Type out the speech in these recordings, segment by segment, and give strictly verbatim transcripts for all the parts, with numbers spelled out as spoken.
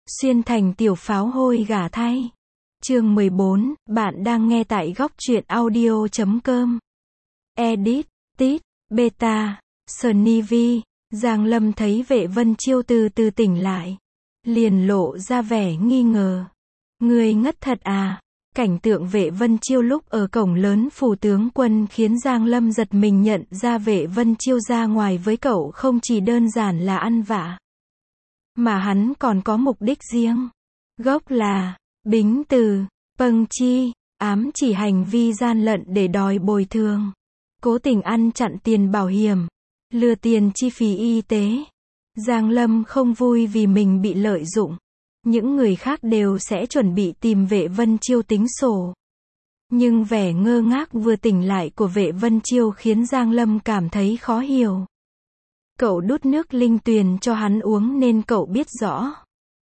Xuyên thành tiểu pháo hôi gà thay. Chương mười bốn, bạn đang nghe tại góc truyện audio chấm com. Edit, Tít, Beta, Sunny V. Giang Lâm thấy Vệ Vân Chiêu từ từ tỉnh lại, liền lộ ra vẻ nghi ngờ. Ngươi ngất thật à? Cảnh tượng Vệ Vân Chiêu lúc ở cổng lớn phủ tướng quân khiến Giang Lâm giật mình, nhận ra Vệ Vân Chiêu ra ngoài với cậu không chỉ đơn giản là ăn vạ, mà hắn còn có mục đích riêng. Gốc là Bính Từ, Pâng Chi, ám chỉ hành vi gian lận để đòi bồi thường, cố tình ăn chặn tiền bảo hiểm, lừa tiền chi phí y tế. Giang Lâm không vui vì mình bị lợi dụng. Những người khác đều sẽ chuẩn bị tìm Vệ Vân Chiêu tính sổ. Nhưng vẻ ngơ ngác vừa tỉnh lại của Vệ Vân Chiêu khiến Giang Lâm cảm thấy khó hiểu. Cậu đút nước linh tuyền cho hắn uống nên cậu biết rõ.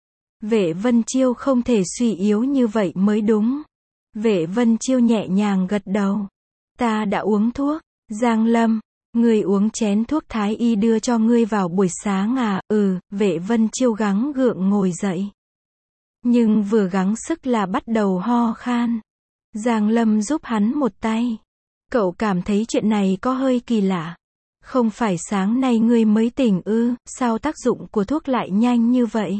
Vệ Vân Chiêu không thể suy yếu như vậy mới đúng. Vệ Vân Chiêu nhẹ nhàng gật đầu. Ta đã uống thuốc. Giang Lâm, ngươi uống chén thuốc thái y đưa cho ngươi vào buổi sáng à? Ừ, Vệ Vân Chiêu gắng gượng ngồi dậy. Nhưng vừa gắng sức là bắt đầu ho khan. Giang Lâm giúp hắn một tay. Cậu cảm thấy chuyện này có hơi kỳ lạ. Không phải sáng nay ngươi mới tỉnh ư? Sao tác dụng của thuốc lại nhanh như vậy?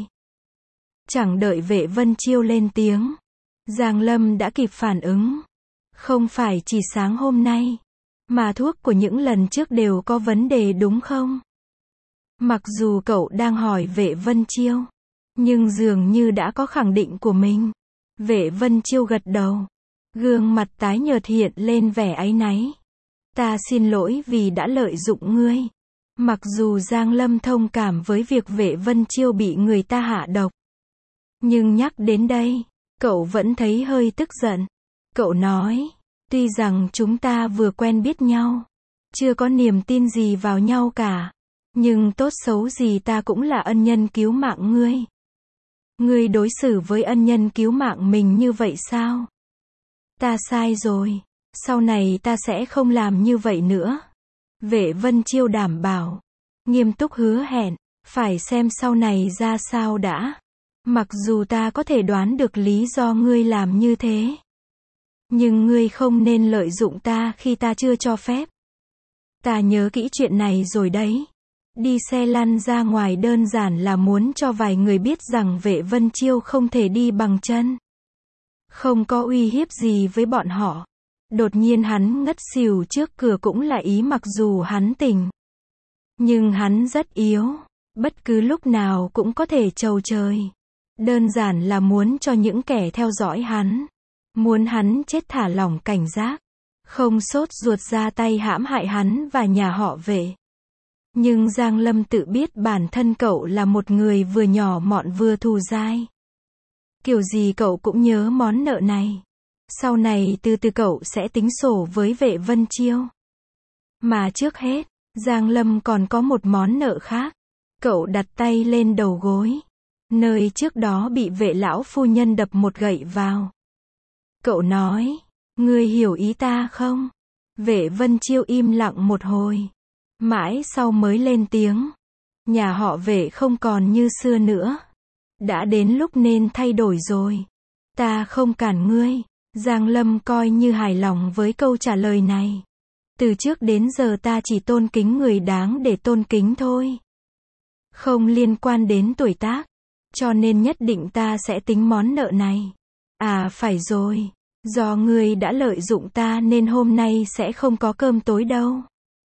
Chẳng đợi Vệ Vân Chiêu lên tiếng, Giang Lâm đã kịp phản ứng. Không phải chỉ sáng hôm nay, mà thuốc của những lần trước đều có vấn đề đúng không? Mặc dù cậu đang hỏi Vệ Vân Chiêu, nhưng dường như đã có khẳng định của mình. Vệ Vân Chiêu gật đầu, gương mặt tái nhợt hiện lên vẻ áy náy. Ta xin lỗi vì đã lợi dụng ngươi. Mặc dù Giang Lâm thông cảm với việc Vệ Vân Chiêu bị người ta hạ độc, nhưng nhắc đến đây, cậu vẫn thấy hơi tức giận. Cậu nói, tuy rằng chúng ta vừa quen biết nhau, chưa có niềm tin gì vào nhau cả, nhưng tốt xấu gì ta cũng là ân nhân cứu mạng ngươi. Ngươi đối xử với ân nhân cứu mạng mình như vậy sao? Ta sai rồi, sau này ta sẽ không làm như vậy nữa. Vệ Vân Chiêu đảm bảo, nghiêm túc hứa hẹn, phải xem sau này ra sao đã. Mặc dù ta có thể đoán được lý do ngươi làm như thế, nhưng ngươi không nên lợi dụng ta khi ta chưa cho phép. Ta nhớ kỹ chuyện này rồi đấy. Đi xe lăn ra ngoài đơn giản là muốn cho vài người biết rằng Vệ Vân Chiêu không thể đi bằng chân. Không có uy hiếp gì với bọn họ. Đột nhiên hắn ngất xỉu trước cửa cũng là ý, mặc dù hắn tỉnh, nhưng hắn rất yếu, bất cứ lúc nào cũng có thể chầu trời. Đơn giản là muốn cho những kẻ theo dõi hắn, muốn hắn chết thả lỏng cảnh giác, không sốt ruột ra tay hãm hại hắn và nhà họ Vệ. Nhưng Giang Lâm tự biết bản thân cậu là một người vừa nhỏ mọn vừa thù dai. Kiểu gì cậu cũng nhớ món nợ này. Sau này từ từ cậu sẽ tính sổ với Vệ Vân Chiêu. Mà trước hết, Giang Lâm còn có một món nợ khác. Cậu đặt tay lên đầu gối, nơi trước đó bị Vệ lão phu nhân đập một gậy vào. Cậu nói, ngươi hiểu ý ta không? Vệ Vân Chiêu im lặng một hồi, mãi sau mới lên tiếng. Nhà họ Vệ không còn như xưa nữa. Đã đến lúc nên thay đổi rồi. Ta không cản ngươi. Giang Lâm coi như hài lòng với câu trả lời này. Từ trước đến giờ ta chỉ tôn kính người đáng để tôn kính thôi. Không liên quan đến tuổi tác. Cho nên nhất định ta sẽ tính món nợ này. À phải rồi. Do ngươi đã lợi dụng ta nên hôm nay sẽ không có cơm tối đâu.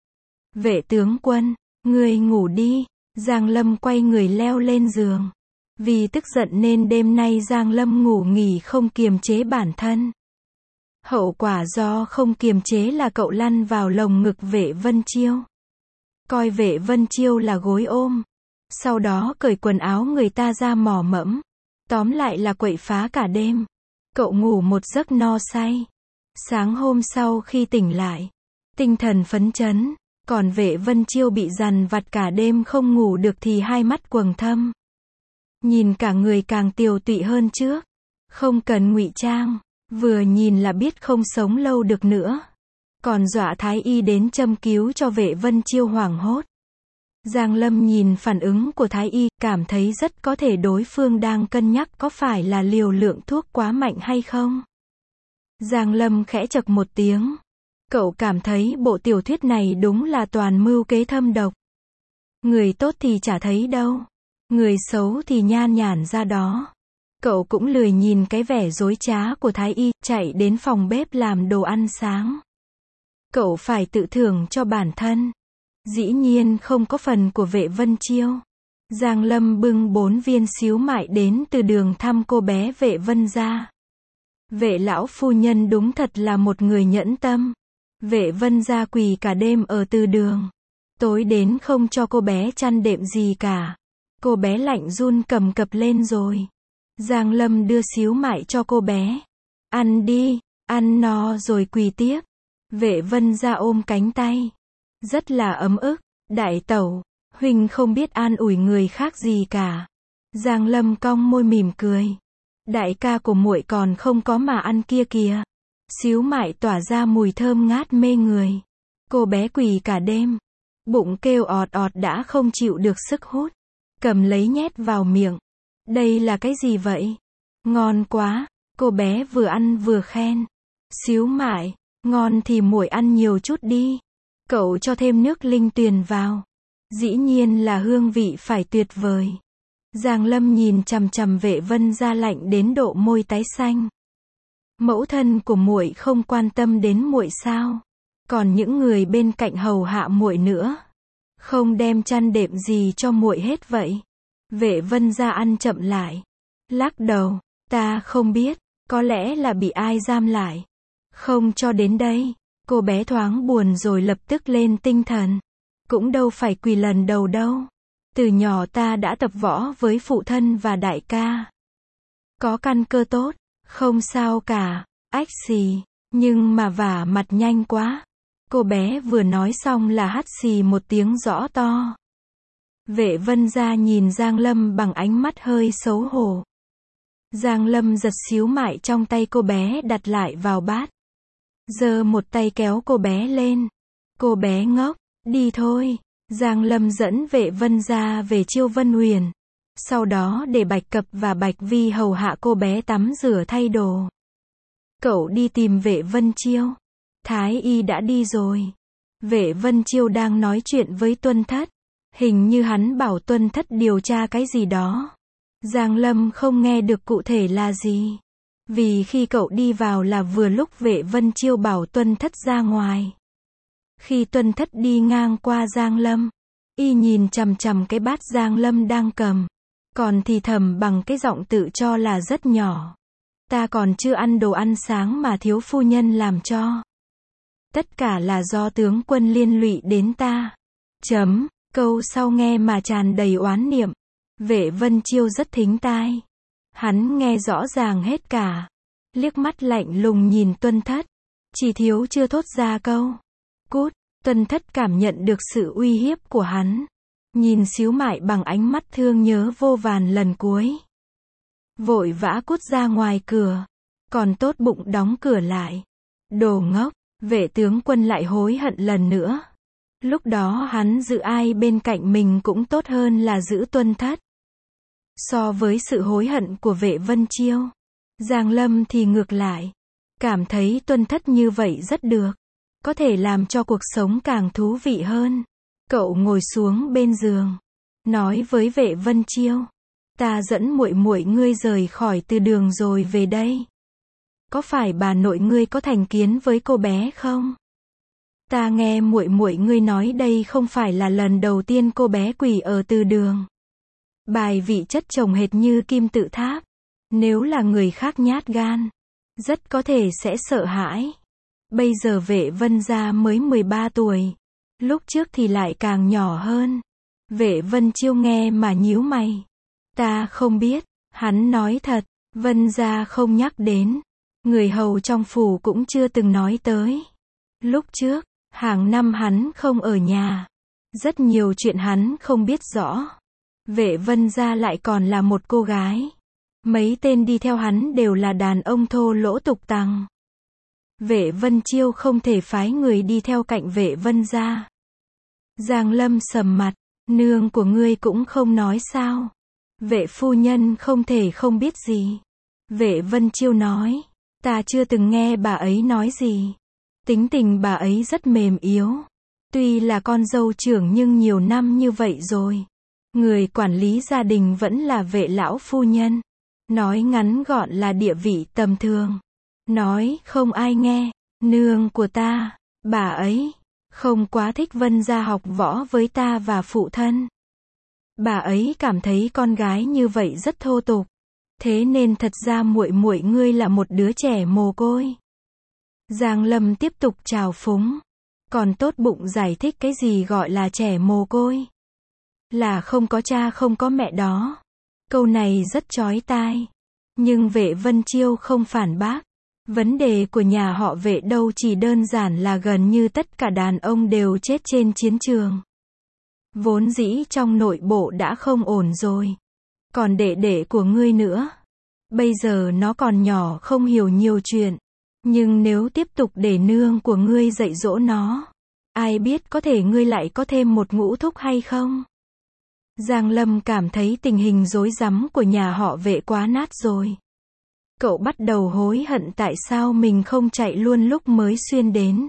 Vệ tướng quân, ngươi ngủ đi. Giang Lâm quay người leo lên giường. Vì tức giận nên đêm nay Giang Lâm ngủ nghỉ không kiềm chế bản thân. Hậu quả do không kiềm chế là cậu lăn vào lồng ngực Vệ Vân Chiêu. Coi Vệ Vân Chiêu là gối ôm. Sau đó cởi quần áo người ta ra mò mẫm. Tóm lại là quậy phá cả đêm. Cậu ngủ một giấc no say. Sáng hôm sau khi tỉnh lại, tinh thần phấn chấn. Còn Vệ Vân Chiêu bị dằn vặt cả đêm không ngủ được thì hai mắt quầng thâm. Nhìn cả người càng tiều tụy hơn trước. Không cần ngụy trang, vừa nhìn là biết không sống lâu được nữa. Còn dọa thái y đến châm cứu cho Vệ Vân Chiêu hoảng hốt. Giang Lâm nhìn phản ứng của Thái Y, cảm thấy rất có thể đối phương đang cân nhắc có phải là liều lượng thuốc quá mạnh hay không. Giang Lâm khẽ chậc một tiếng. Cậu cảm thấy bộ tiểu thuyết này đúng là toàn mưu kế thâm độc. Người tốt thì chả thấy đâu. Người xấu thì nhan nhản ra đó. Cậu cũng lười nhìn cái vẻ dối trá của Thái Y, chạy đến phòng bếp làm đồ ăn sáng. Cậu phải tự thưởng cho bản thân. Dĩ nhiên không có phần của Vệ Vân Chiêu. Giang Lâm bưng bốn viên xíu mại đến từ đường thăm cô bé Vệ Vân gia. Vệ lão phu nhân đúng thật là một người nhẫn tâm. Vệ Vân gia quỳ cả đêm ở từ đường. Tối đến không cho cô bé chăn đệm gì cả. Cô bé lạnh run cầm cập lên rồi. Giang Lâm đưa xíu mại cho cô bé. Ăn đi, ăn no rồi quỳ tiếp. Vệ Vân gia ôm cánh tay. Rất là ấm ức. Đại tẩu, huynh không biết an ủi người khác gì cả. Giang Lâm cong môi mỉm cười. Đại ca của muội còn không có mà ăn kia kìa. Xíu mại tỏa ra mùi thơm ngát mê người. Cô bé quỳ cả đêm. Bụng kêu ọt ọt đã không chịu được sức hút. Cầm lấy nhét vào miệng. Đây là cái gì vậy? Ngon quá. Cô bé vừa ăn vừa khen. Xíu mại, ngon thì muội ăn nhiều chút đi. Cậu cho thêm nước linh tuyền vào. Dĩ nhiên là hương vị phải tuyệt vời. Giang Lâm nhìn chằm chằm Vệ Vân gia lạnh đến độ môi tái xanh. Mẫu thân của muội không quan tâm đến muội sao? Còn những người bên cạnh hầu hạ muội nữa, không đem chăn đệm gì cho muội hết vậy? Vệ Vân gia ăn chậm lại, lắc đầu, ta không biết, có lẽ là bị ai giam lại, không cho đến đây. Cô bé thoáng buồn rồi lập tức lên tinh thần. Cũng đâu phải quỳ lần đầu đâu. Từ nhỏ ta đã tập võ với phụ thân và đại ca. Có căn cơ tốt, không sao cả. Ách xì, nhưng mà vả mặt nhanh quá. Cô bé vừa nói xong là hắt xì một tiếng rõ to. Vệ Vân gia nhìn Giang Lâm bằng ánh mắt hơi xấu hổ. Giang Lâm giật xíu mại trong tay cô bé đặt lại vào bát. Giơ một tay kéo cô bé lên. Cô bé ngốc, đi thôi. Giang Lâm dẫn Vệ Vân gia về Chiêu Vân Huyền. Sau đó để Bạch Cập và Bạch Vi hầu hạ cô bé tắm rửa thay đồ. Cậu đi tìm Vệ Vân Chiêu. Thái y đã đi rồi. Vệ Vân Chiêu đang nói chuyện với Tuân Thất. Hình như hắn bảo Tuân Thất điều tra cái gì đó. Giang Lâm không nghe được cụ thể là gì. Vì khi cậu đi vào là vừa lúc Vệ Vân Chiêu bảo Tuân Thất ra ngoài. Khi Tuân Thất đi ngang qua Giang Lâm, y nhìn chằm chằm cái bát Giang Lâm đang cầm, còn thì thầm bằng cái giọng tự cho là rất nhỏ. Ta còn chưa ăn đồ ăn sáng mà thiếu phu nhân làm cho. Tất cả là do tướng quân liên lụy đến ta. Chấm, câu sau nghe mà tràn đầy oán niệm. Vệ Vân Chiêu rất thính tai. Hắn nghe rõ ràng hết cả. Liếc mắt lạnh lùng nhìn Tuân Thất. Chỉ thiếu chưa thốt ra câu. Cút, Tuân Thất cảm nhận được sự uy hiếp của hắn. Nhìn xíu mại bằng ánh mắt thương nhớ vô vàn lần cuối. Vội vã cút ra ngoài cửa. Còn tốt bụng đóng cửa lại. Đồ ngốc, vệ tướng quân lại hối hận lần nữa. Lúc đó hắn giữ ai bên cạnh mình cũng tốt hơn là giữ Tuân Thất. So với sự hối hận của Vệ Vân Chiêu, Giang Lâm thì ngược lại. Cảm thấy Tuân Thất như vậy rất được. Có thể làm cho cuộc sống càng thú vị hơn. Cậu ngồi xuống bên giường. Nói với Vệ Vân Chiêu. Ta dẫn muội muội ngươi rời khỏi từ đường rồi về đây. Có phải bà nội ngươi có thành kiến với cô bé không? Ta nghe muội muội ngươi nói đây không phải là lần đầu tiên cô bé quỳ ở từ đường. Bài vị chất chồng hệt như kim tự tháp. Nếu là người khác nhát gan, rất có thể sẽ sợ hãi. Bây giờ Vệ Vân gia mới mười ba tuổi. Lúc trước thì lại càng nhỏ hơn. Vệ Vân Chiêu nghe mà nhíu mày. Ta không biết. Hắn nói thật. Vân gia không nhắc đến. Người hầu trong phủ cũng chưa từng nói tới. Lúc trước, hàng năm hắn không ở nhà. Rất nhiều chuyện hắn không biết rõ. Vệ Vân gia lại còn là một cô gái. Mấy tên đi theo hắn đều là đàn ông thô lỗ tục tằng. Vệ Vân Chiêu không thể phái người đi theo cạnh Vệ Vân gia. Giang Lâm sầm mặt. Nương của ngươi cũng không nói sao? Vệ phu nhân không thể không biết gì. Vệ Vân Chiêu nói, ta chưa từng nghe bà ấy nói gì. Tính tình bà ấy rất mềm yếu. Tuy là con dâu trưởng nhưng nhiều năm như vậy rồi. Người quản lý gia đình vẫn là vệ lão phu nhân. Nói ngắn gọn là địa vị tầm thường. Nói không ai nghe. Nương của ta, bà ấy không quá thích Vân gia học võ với ta và phụ thân. Bà ấy cảm thấy con gái như vậy rất thô tục. Thế nên thật ra muội muội ngươi là một đứa trẻ mồ côi. Giang Lâm tiếp tục trào phúng. Còn tốt bụng giải thích cái gì gọi là trẻ mồ côi. Là không có cha không có mẹ đó. Câu này rất chói tai. Nhưng Vệ Vân Chiêu không phản bác. Vấn đề của nhà họ Vệ đâu chỉ đơn giản là gần như tất cả đàn ông đều chết trên chiến trường. Vốn dĩ trong nội bộ đã không ổn rồi. Còn đệ đệ của ngươi nữa. Bây giờ nó còn nhỏ không hiểu nhiều chuyện. Nhưng nếu tiếp tục để nương của ngươi dạy dỗ nó, ai biết có thể ngươi lại có thêm một ngũ thúc hay không? Giang Lâm cảm thấy tình hình rối rắm của nhà họ Vệ quá nát rồi. Cậu bắt đầu hối hận tại sao mình không chạy luôn lúc mới xuyên đến.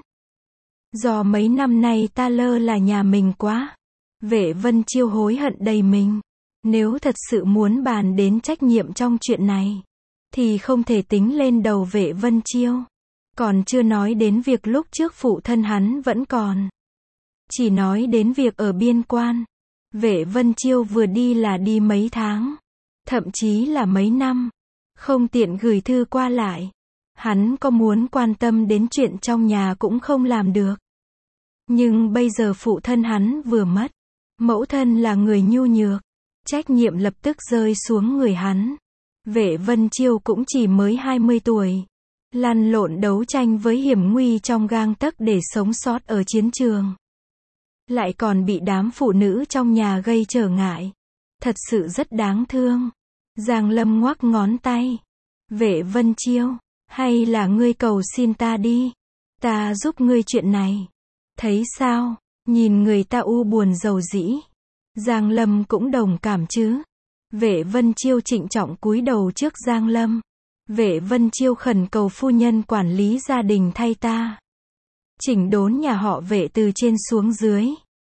Do mấy năm nay ta lơ là nhà mình quá. Vệ Vân Chiêu hối hận đầy mình. Nếu thật sự muốn bàn đến trách nhiệm trong chuyện này, thì không thể tính lên đầu Vệ Vân Chiêu. Còn chưa nói đến việc lúc trước phụ thân hắn vẫn còn. Chỉ nói đến việc ở biên quan. Vệ Vân Chiêu vừa đi là đi mấy tháng. Thậm chí là mấy năm. Không tiện gửi thư qua lại. Hắn có muốn quan tâm đến chuyện trong nhà cũng không làm được. Nhưng bây giờ phụ thân hắn vừa mất. Mẫu thân là người nhu nhược. Trách nhiệm lập tức rơi xuống người hắn. Vệ Vân Chiêu cũng chỉ mới hai mươi tuổi. Lăn lộn đấu tranh với hiểm nguy trong gang tấc để sống sót ở chiến trường. Lại còn bị đám phụ nữ trong nhà gây trở ngại. Thật sự rất đáng thương. Giang Lâm ngoắc ngón tay. Vệ Vân Chiêu, hay là ngươi cầu xin ta đi. Ta giúp ngươi chuyện này. Thấy sao, nhìn người ta u buồn rầu rĩ. Giang Lâm cũng đồng cảm chứ. Vệ Vân Chiêu trịnh trọng cúi đầu trước Giang Lâm. Vệ Vân Chiêu khẩn cầu phu nhân quản lý gia đình thay ta. Chỉnh đốn nhà họ Vệ từ trên xuống dưới.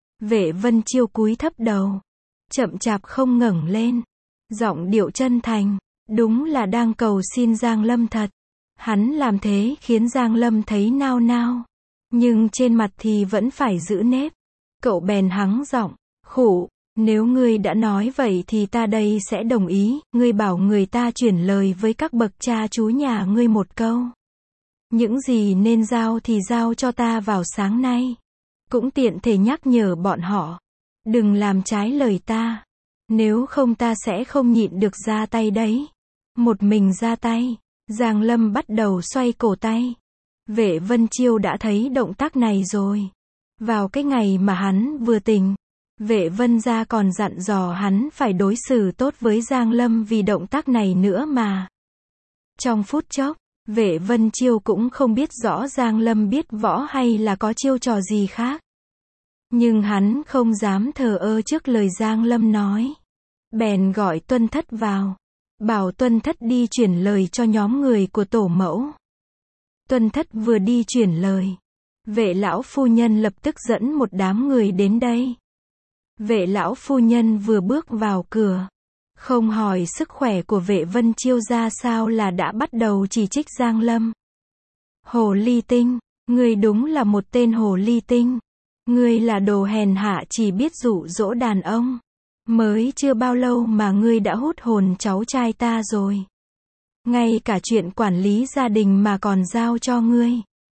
Vệ Vân Chiêu cúi thấp đầu. Chậm chạp không ngẩng lên. Giọng điệu chân thành. Đúng là đang cầu xin Giang Lâm thật. Hắn làm thế khiến Giang Lâm thấy nao nao. Nhưng trên mặt thì vẫn phải giữ nếp. Cậu bèn hắng giọng. Khụ, nếu ngươi đã nói vậy thì ta đây sẽ đồng ý. Ngươi bảo người ta chuyển lời với các bậc cha chú nhà ngươi một câu. Những gì nên giao thì giao cho ta vào sáng nay. Cũng tiện thể nhắc nhở bọn họ. Đừng làm trái lời ta. Nếu không ta sẽ không nhịn được ra tay đấy. Một mình ra tay. Giang Lâm bắt đầu xoay cổ tay. Vệ Vân Chiêu đã thấy động tác này rồi. Vào cái ngày mà hắn vừa tỉnh, Vệ Vân gia còn dặn dò hắn phải đối xử tốt với Giang Lâm vì động tác này nữa mà. Trong phút chốc, Vệ Vân Chiêu cũng không biết rõ Giang Lâm biết võ hay là có chiêu trò gì khác. Nhưng hắn không dám thờ ơ trước lời Giang Lâm nói. Bèn gọi Tuân Thất vào. Bảo Tuân Thất đi chuyển lời cho nhóm người của tổ mẫu. Tuân Thất vừa đi chuyển lời. Vệ lão phu nhân lập tức dẫn một đám người đến đây. Vệ lão phu nhân vừa bước vào cửa. Không hỏi sức khỏe của Vệ Vân Chiêu ra sao là đã bắt đầu chỉ trích Giang Lâm. Hồ ly tinh, ngươi đúng là một tên hồ ly tinh. Ngươi là đồ hèn hạ chỉ biết dụ dỗ đàn ông. Mới chưa bao lâu mà ngươi đã hút hồn cháu trai ta rồi. Ngay cả chuyện quản lý gia đình mà còn giao cho ngươi.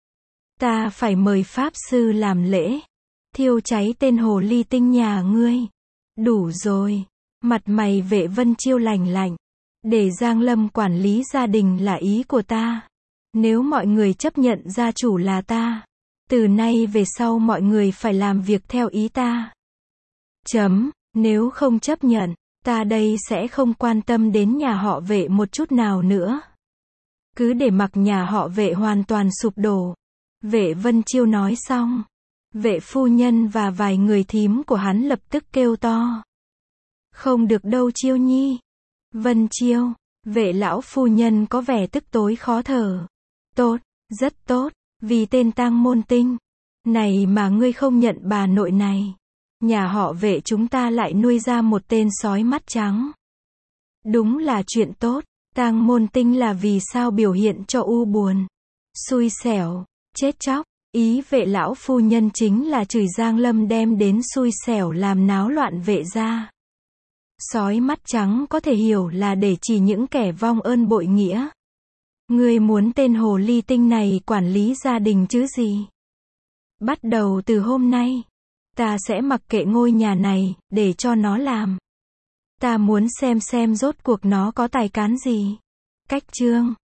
Ta phải mời pháp sư làm lễ. Thiêu cháy tên hồ ly tinh nhà ngươi. Đủ rồi. Mặt mày Vệ Vân Chiêu lành lạnh. Để Giang Lâm quản lý gia đình là ý của ta. Nếu mọi người chấp nhận gia chủ là ta, từ nay về sau mọi người phải làm việc theo ý ta. Chấm. Nếu không chấp nhận, ta đây sẽ không quan tâm đến nhà họ Vệ một chút nào nữa. Cứ để mặc nhà họ Vệ hoàn toàn sụp đổ. Vệ Vân Chiêu nói xong. Vệ phu nhân và vài người thím của hắn lập tức kêu to. Không được đâu Chiêu nhi. Vân Chiêu, vệ lão phu nhân có vẻ tức tối khó thở. Tốt, rất tốt, vì tên tang môn tinh này mà ngươi không nhận bà nội này. Nhà họ vệ chúng ta lại nuôi ra một tên sói mắt trắng. Đúng là chuyện tốt, tang môn tinh là vì sao biểu hiện cho u buồn. Xui xẻo, chết chóc, ý vệ lão phu nhân chính là chửi Giang Lâm đem đến xui xẻo làm náo loạn vệ gia. Sói mắt trắng có thể hiểu là để chỉ những kẻ vong ơn bội nghĩa. Ngươi muốn tên hồ ly tinh này quản lý gia đình chứ gì? Bắt đầu từ hôm nay, ta sẽ mặc kệ ngôi nhà này, để cho nó làm. Ta muốn xem xem rốt cuộc nó có tài cán gì. Cách chương